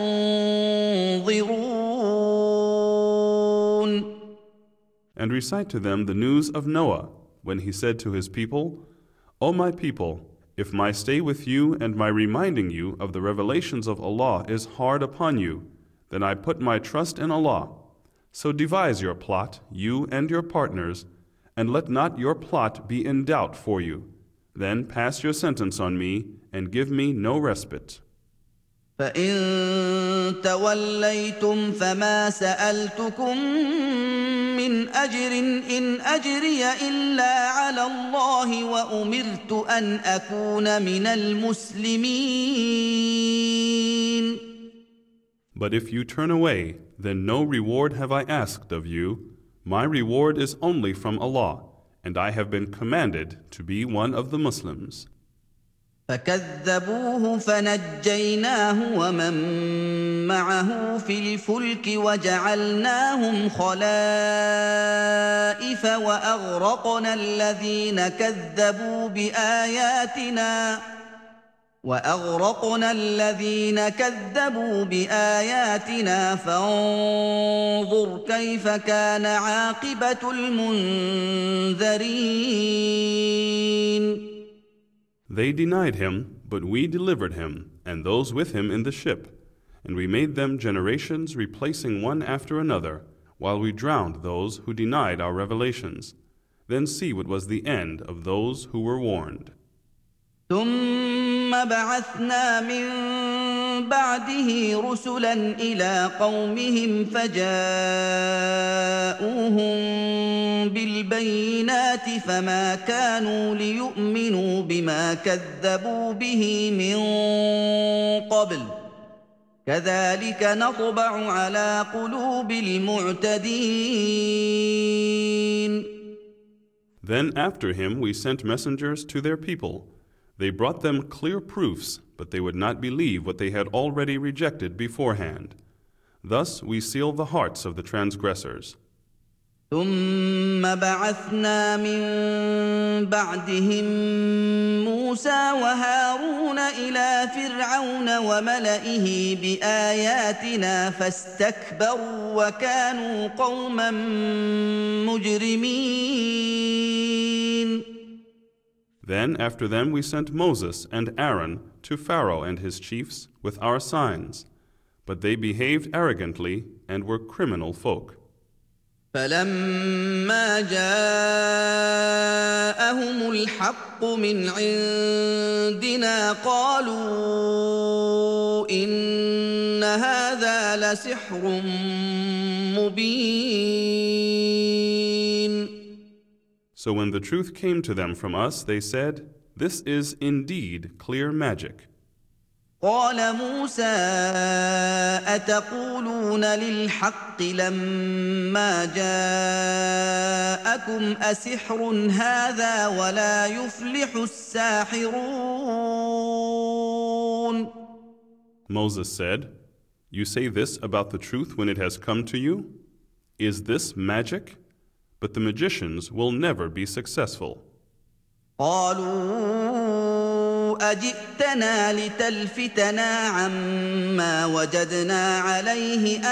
A: تنظرون.
B: And recite to them the news of Noah, when he said to his people, O my people, if my stay with you and my reminding you of the revelations of Allah is hard upon you, then I put my trust in Allah. So devise your plot, you and your partners, and let not your plot be in doubt for you. Then pass your sentence on me and give me no respite.
A: فإن توليتم فما سألتكم من أجر إن أجري إلا على الله وأمرت أن أكون من المسلمين.
B: But if you turn away, then no reward have I asked of you. My reward is only from Allah, and I have been commanded to be one of the Muslims.
A: فكذبوه فنجيناه ومن معه في الفلك وجعلناهم خلائف وأغرقنا الذين كذبوا بآياتنا فانظر كيف كان عاقبة المنذرين.
B: They denied him, but we delivered him, and those with him in the ship, and we made them generations replacing one after another, while we drowned those who denied our revelations. Then see what was the end of those who were warned.
A: ثم بعثنا من بعده رسلا إلى قومهم فجاءوهم بالبينات فما كانوا ليؤمنوا بما كذبوا به من قبل كذلك نطبع على قلوب المعتدين.
B: Then after him we sent messengers to their people. They brought them clear proofs, but they would not believe what they had already rejected beforehand. Thus we seal the hearts of the transgressors.
A: ثم بعثنا من بعدهم موسى وهارون إلى فرعون وملئه بآياتنا فاستكبروا وكانوا قوما مجرمين.
B: Then after them we sent Moses and Aaron to Pharaoh and his chiefs with our signs, but they behaved arrogantly and were criminal folk.
A: فلما جاءهم الحق من عندنا قالوا إن هذا لسحر مبين.
B: So when the truth came to them from us, they said, This is indeed clear magic.
A: قال موسى أتقولون للحق لما جاءكم أسحر هذا ولا يفلح الساحرون.
B: Moses said, You say this about the truth when it has come to you? Is this magic? But the magicians will never be successful.
A: قالوا أجئتنا لتلفتنا عما وجدنا عليه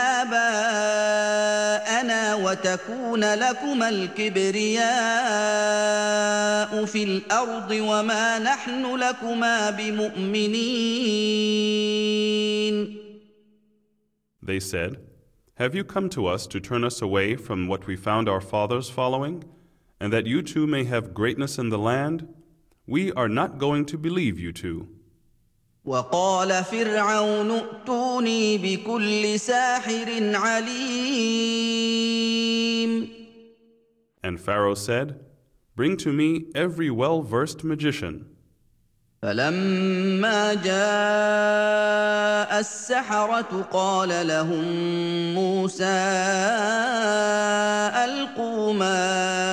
A: آباءنا وتكون لكما الكبرياء في الأرض وما نحن لكما بمؤمنين.
B: They said, Have you come to us to turn us away from what we found our fathers following, and that you too may have greatness in the land? We are not going to believe you two.
A: وقال فرعون ائتوني بكل ساحر عليم.
B: And Pharaoh said, Bring to me every well-versed magician.
A: فلما جاء السحرة قال لهم موسى ألقوا ما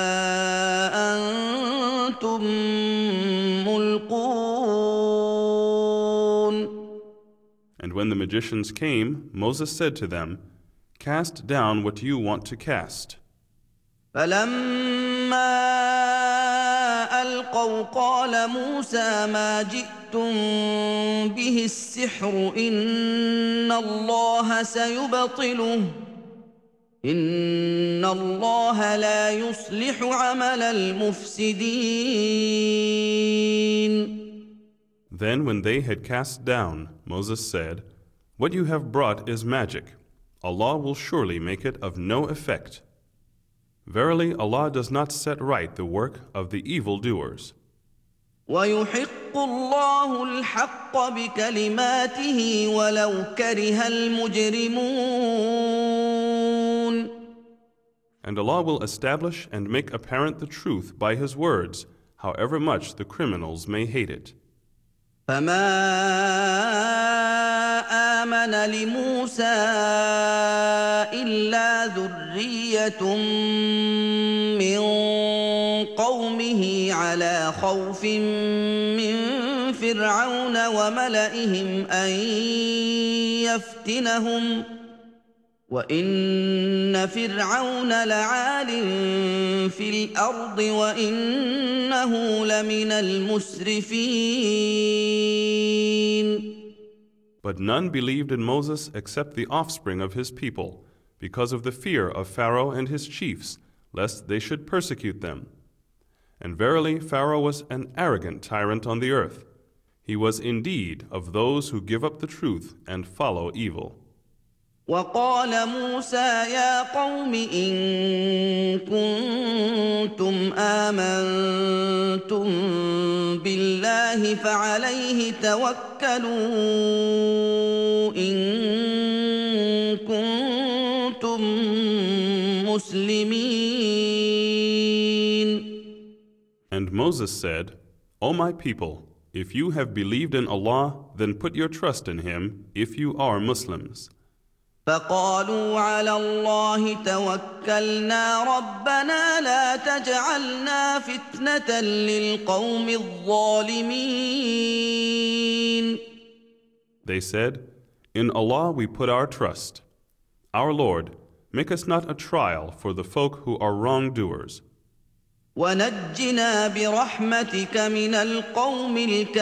A: أنتم ملقون.
B: And when the magicians came, Moses said to them, Cast down what you want to cast.
A: فلما ألقوا قال موسى ما جئتم به السحر إن الله سيبطله إن الله لا يصلح عمل المفسدين.
B: Then when they had cast down, Moses said, "What you have brought is magic. Allah will surely make it of no effect. Verily, Allah does not set right the work of the evildoers."
A: ويحق الله الحق بكلماته ولو كره المجرمون.
B: And Allah will establish and make apparent the truth by His words, however much the criminals may hate it.
A: فما آمن لموسى إلا ذرية من قومه على خوف من فرعون وملئهم أن يفتنهم وإن فرعون لعال في الأرض وإنه لمن المسرفين.
B: But none believed in Moses except the offspring of his people, because of the fear of Pharaoh and his chiefs, lest they should persecute them. And verily, Pharaoh was an arrogant tyrant on the earth. He was indeed of those who give up the truth and follow evil.
A: وقال موسى يا قوم إن كنتم آمنتم بالله فعليه توكلوا إن كنتم مسلمين.
B: And Moses said, O my people, if you have believed in Allah, then put your trust in Him if you are Muslims.
A: فقالوا على الله توكلنا ربنا لا تجعلنا فتنة للقوم الظالمين.
B: They said, In Allah we put our trust. Our Lord, make us not a trial for the folk who are wrongdoers.
A: ونجنا برحمتك من القوم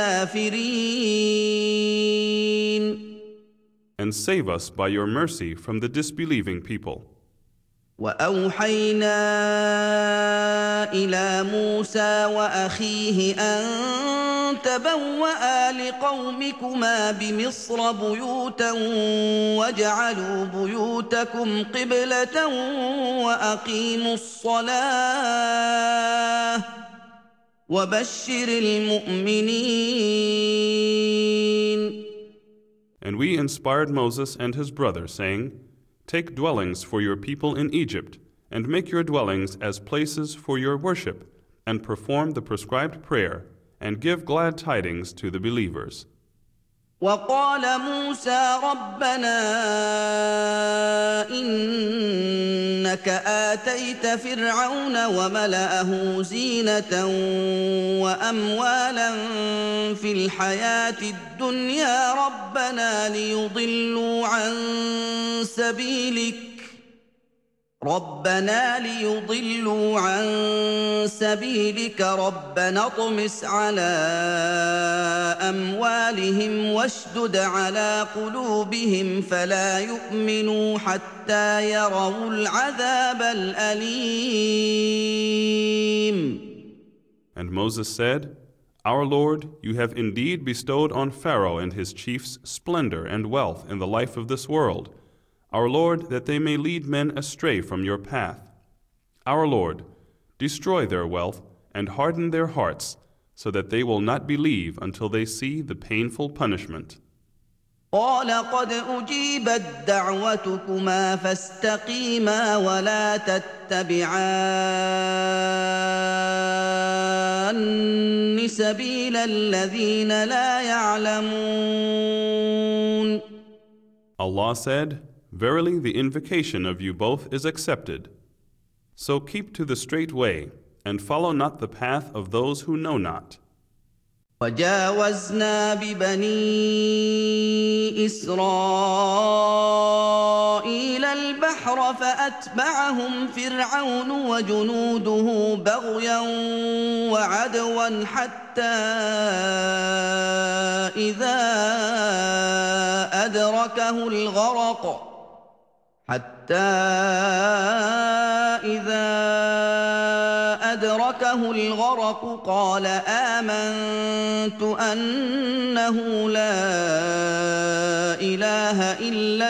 A: الكافرين.
B: And save us by your mercy from the disbelieving people.
A: وأوحينا إلى موسى وأخيه أن تبوأ لقومكما بمصر بيوتا واجعلوا بيوتكم قبلة وأقيموا الصلاة وبشر المؤمنين.
B: And we inspired Moses and his brother, saying, Take dwellings for your people in Egypt, and make your dwellings as places for your worship, and perform the prescribed prayer, and give glad tidings to the believers.
A: وقال موسى ربنا إنك آتيت فرعون وملأه زينة وأموالا في الحياة الدنيا ربنا ليضلوا عن سبيلك ربنا اطمس على أموالهم واشدد على قلوبهم فلا يؤمنوا حتى يروا العذاب الأليم.
B: And Moses said, Our Lord, you have indeed bestowed on Pharaoh and his chiefs splendor and wealth in the life of this world. Our Lord, that they may lead men astray from your path. Our Lord, destroy their wealth and harden their hearts, so that they will not believe until they see the painful punishment.
A: قال قد أجيبت دعوتكما فاستقيما ولا تتبعان سبيل الذين لا يعلمون.
B: Allah said, Verily the invocation of you both is accepted. So keep to the straight way, and follow not the path of those who know not.
A: وجاوزنا ببني إسرائيل البحر البحر فأتبعهم فرعون وجنوده بغيا وعدوا حتى إذا أدركه الغرق قال آمنت أنه لا إله إلا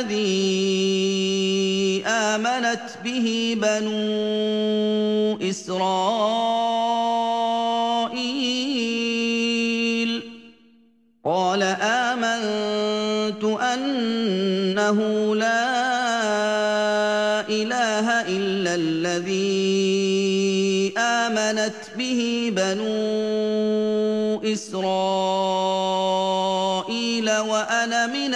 A: الذي آمنت به بنو إسرائيل وأنا من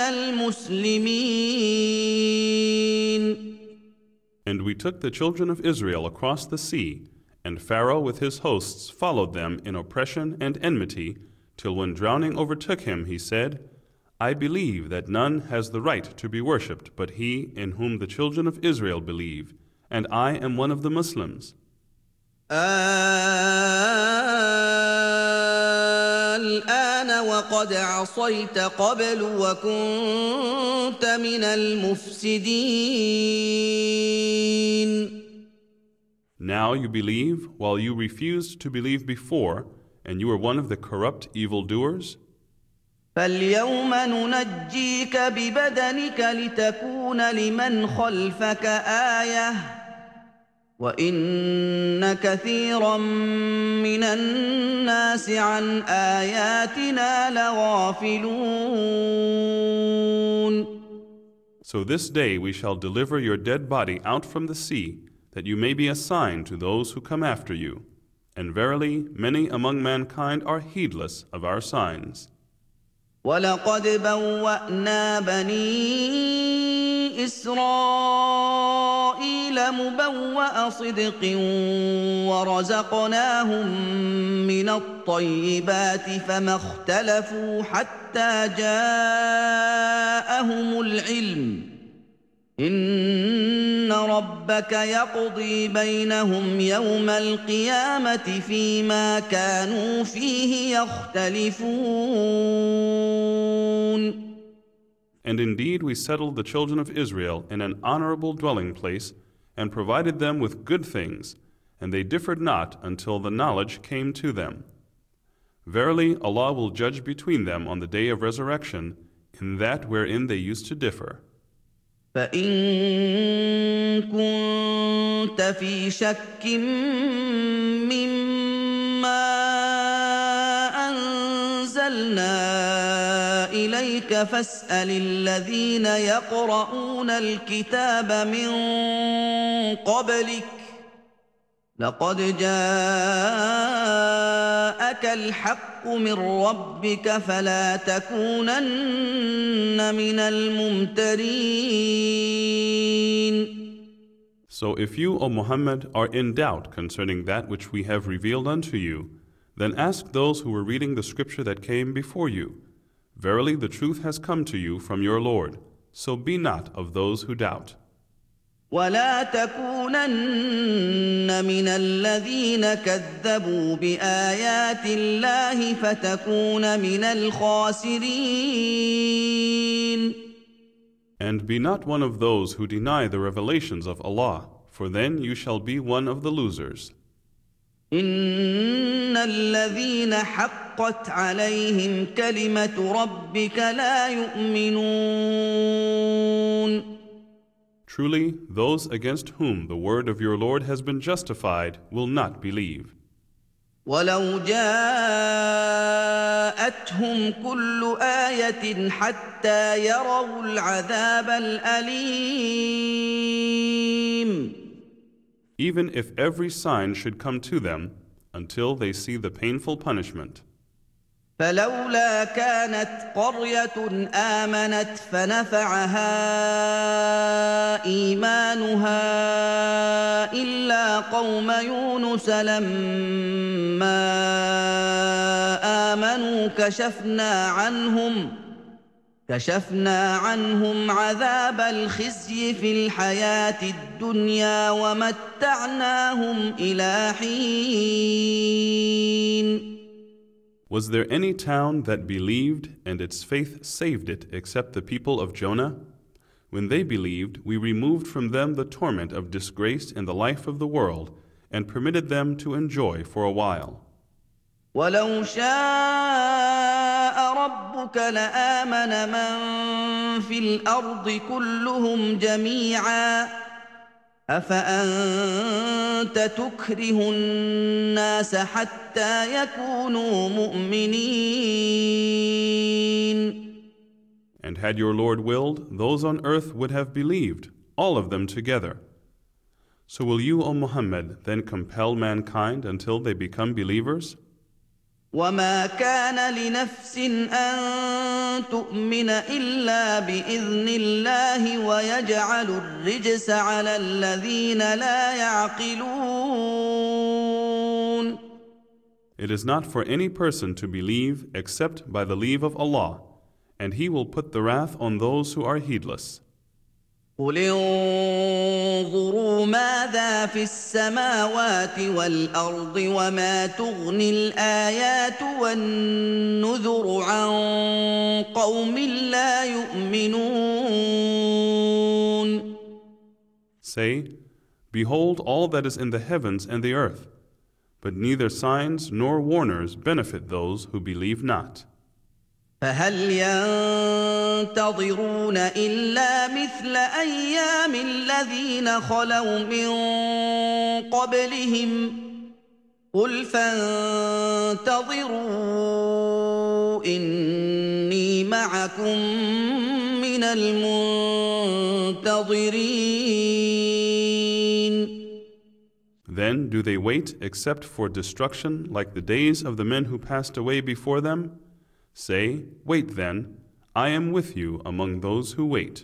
A: المسلمين.
B: And we took the children of Israel across the sea, and Pharaoh with his hosts followed them in oppression and enmity, till when drowning overtook him, he said, I believe that none has the right to be worshipped but he in whom the children of Israel believe, and I am one of the Muslims.
A: الآن وقد عصيت قبل وكنت من المفسدين.
B: Now you believe while you refused to believe before, and you were one of the corrupt evildoers?
A: فاليوم ننجيك ببدنك لتكون لمن خلفك آية وإن كثيرا من الناس عن آياتنا لغافلون.
B: So this day we shall deliver your dead body out from the sea, that you may be a sign to those who come after you. And verily, many among mankind are heedless of our signs.
A: وَلَقَدْ بَوَّأْنَا بَنِي إِسْرَائِيلَ مُبَوَّأَ صِدْقٍ وَرَزَقْنَاهُم مِّنَ الطَّيِّبَاتِ فَمَا اخْتَلَفُوا حَتَّىٰ جَاءَهُمُ الْعِلْمُ إِنَّ رَبَّكَ يَقْضِي بَيْنَهُمْ يَوْمَ الْقِيَامَةِ فِيمَا كَانُوا فِيهِ يَخْتَلِفُونَ.
B: And indeed we settled the children of Israel in an honorable dwelling place, and provided them with good things, and they differed not until the knowledge came to them. Verily, Allah will judge between them on the day of resurrection in that wherein they used to differ.
A: فَإِن كُنتَ فِي شَكٍّ مِّمَّا أَنزَلْنَا إِلَيْكَ فَاسْأَلِ الَّذِينَ يَقْرَؤُونَ الْكِتَابَ مِن قَبْلِكَ لَقَدْ جَاءَكَ الْحَقُّ مِن رَّبِّكَ فَلَا تَكُونَنَّ مِنَ الْمُمْتَرِينَ.
B: So if you, O Muhammad, are in doubt concerning that which we have revealed unto you, then ask those who were reading the scripture that came before you. Verily the truth has come to you from your Lord, so be not of those who doubt.
A: وَلَا تَكُونَنَّ مِنَ الَّذِينَ كَذَّبُوا بِآيَاتِ اللَّهِ فَتَكُونَ مِنَ الْخَاسِرِينَ.
B: And be not one of those who deny the revelations of Allah, for then you shall be one of the losers.
A: إِنَّ الَّذِينَ حَقَّتْ عَلَيْهِمْ كَلِمَةُ رَبِّكَ لَا يُؤْمِنُونَ.
B: Truly, those against whom the word of your Lord has been justified will not believe.
A: وَلَوْ جَاءَتْهُمْ كُلُّ آيَةٍ حَتَّىٰ يَرَوُا الْعَذَابَ الْأَلِيمَ.
B: Even if every sign should come to them, until they see the painful punishment.
A: فلولا كانت قرية آمنت فنفعها إيمانها إلا قوم يونس لما آمنوا كشفنا عنهم كشفنا عنهم عذاب الخزي في الحياة الدنيا ومتعناهم إلى حين.
B: Was there any town that believed and its faith saved it except the people of Jonah? When they believed, we removed from them the torment of disgrace in the life of the world and permitted them to enjoy for a while.
A: ولو شاء ربك لآمن من في الأرض كلهم جميعا أفأنت تكره الناس حتى يكونوا مؤمنين.
B: And had your Lord willed, those on earth would have believed, all of them together. So will you, O Muhammad, then compel mankind until they become believers?
A: وما كان لنفس أن تؤمن إلا بإذن الله ويجعل الرجس على الذين لا يعقلون.
B: It is not for any person to believe except by the leave of Allah, and He will put the wrath on those who are heedless.
A: قل انظروا ماذا في السماوات والأرض وما تغني الآيات والنذر عن قوم لا يؤمنون.
B: Say, behold all that is in the heavens and the earth, but neither signs nor warners benefit those who believe not.
A: فهل ينتظرون إلا مثل أيام الذين خلوا من قبلهم قل فانتظروا إني معكم من المنتظرين.
B: Then do they wait except for destruction like the days of the men who passed away before them? Say, wait then, I am with you among those who wait.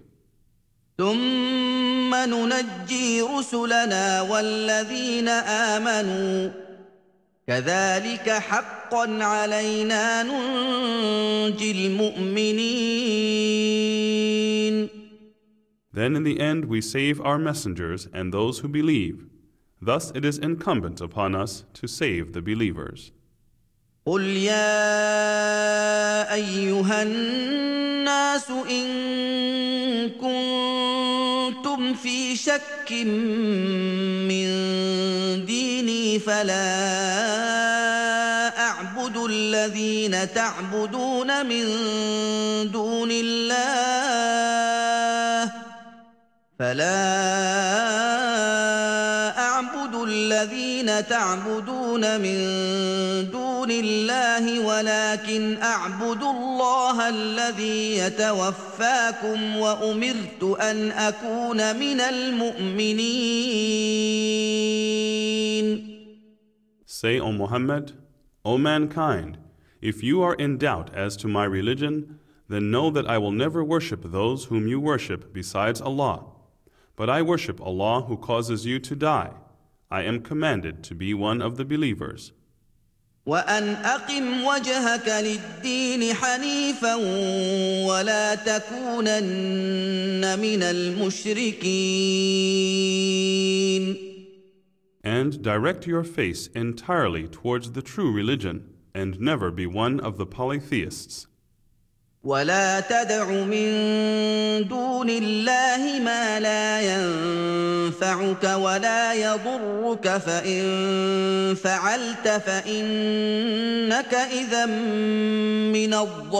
A: ثم ننجي رسلنا والذين آمنوا كذلك حقا علينا ننجي المؤمنين.
B: Then in the end we save our messengers and those who believe. Thus it is incumbent upon us to save the believers.
A: قل يا أيها الناس إن كنتم في شك من ديني فلا أعبد الذين تعبدون من دون الله الذين تعبدون من دون الله ولكن أعبد الله الذي يتوفاكم وأمرت أن أكون من المؤمنين.
B: Say, O Muhammad, O mankind, if you are in doubt as to my religion, then know that I will never worship those whom you worship besides Allah. But I worship Allah who causes you to die. I am commanded to be one of the believers.
A: وأن أقم وجهك للدين حنيفا ولا تكونن من المشركين.
B: And direct your face entirely towards the true religion, and never be one of the polytheists.
A: ولا تدع من دون الله ما لا ينفعك ولا يضرك فإن فعلت فإنك إذا من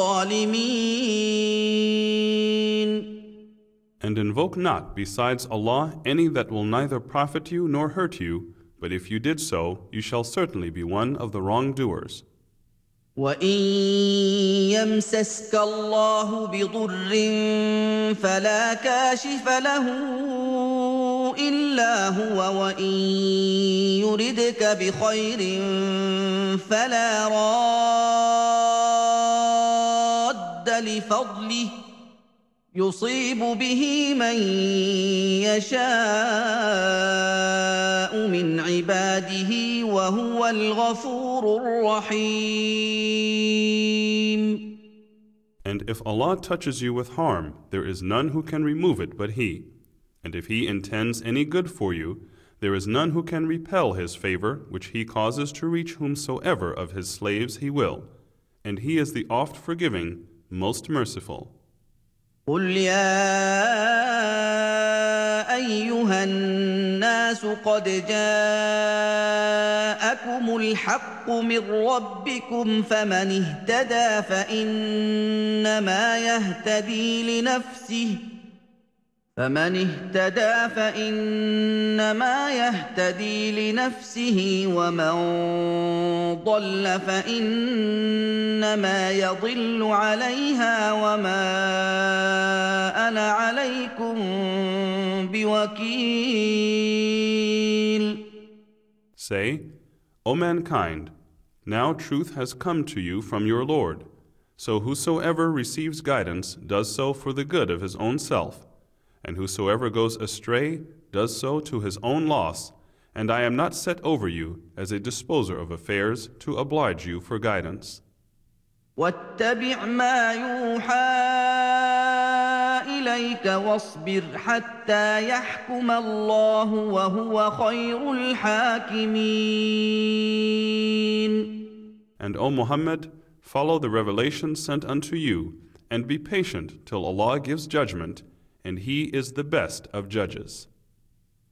A: الظالمين.
B: And invoke not besides Allah any that will neither profit you nor hurt you, but if you did so, you shall certainly be one of the wrongdoers.
A: وَإِن يَمْسَسْكَ اللَّهُ بِضُرٍّ فَلَا كَاشِفَ لَهُ إِلَّا هُوَ وَإِن يُرِدْكَ بِخَيْرٍ فَلَا رَادَّ لِفَضْلِهِ يُصِيبُ بِهِ مَن يَشَاءُ مِنْ عِبَادِهِ وَهُوَ الْغَفُورُ الرَّحِيمُ.
B: And if Allah touches you with harm, there is none who can remove it but He. And if He intends any good for you, there is none who can repel His favor, which He causes to reach whomsoever of His slaves He will. And He is the oft forgiving, most merciful.
A: قل يا أيها الناس قد جاءكم الحق من ربكم فمن اهتدى فإنما يهتدي لنفسه ومن ضل فإنما يضل عليها وما أنا عليكم بوكيل.
B: Say, O mankind, now truth has come to you from your Lord. So whosoever receives guidance does so for the good of his own self, and whosoever goes astray does so to his own loss, and I am not set over you as a disposer of affairs to oblige you for guidance.
A: واتبع ما يوحى إليك واصبر حتى يحكم الله وهو خير الحاكمين.
B: And O Muhammad, follow the revelation sent unto you, and be patient till Allah gives judgment, and He is the best of judges.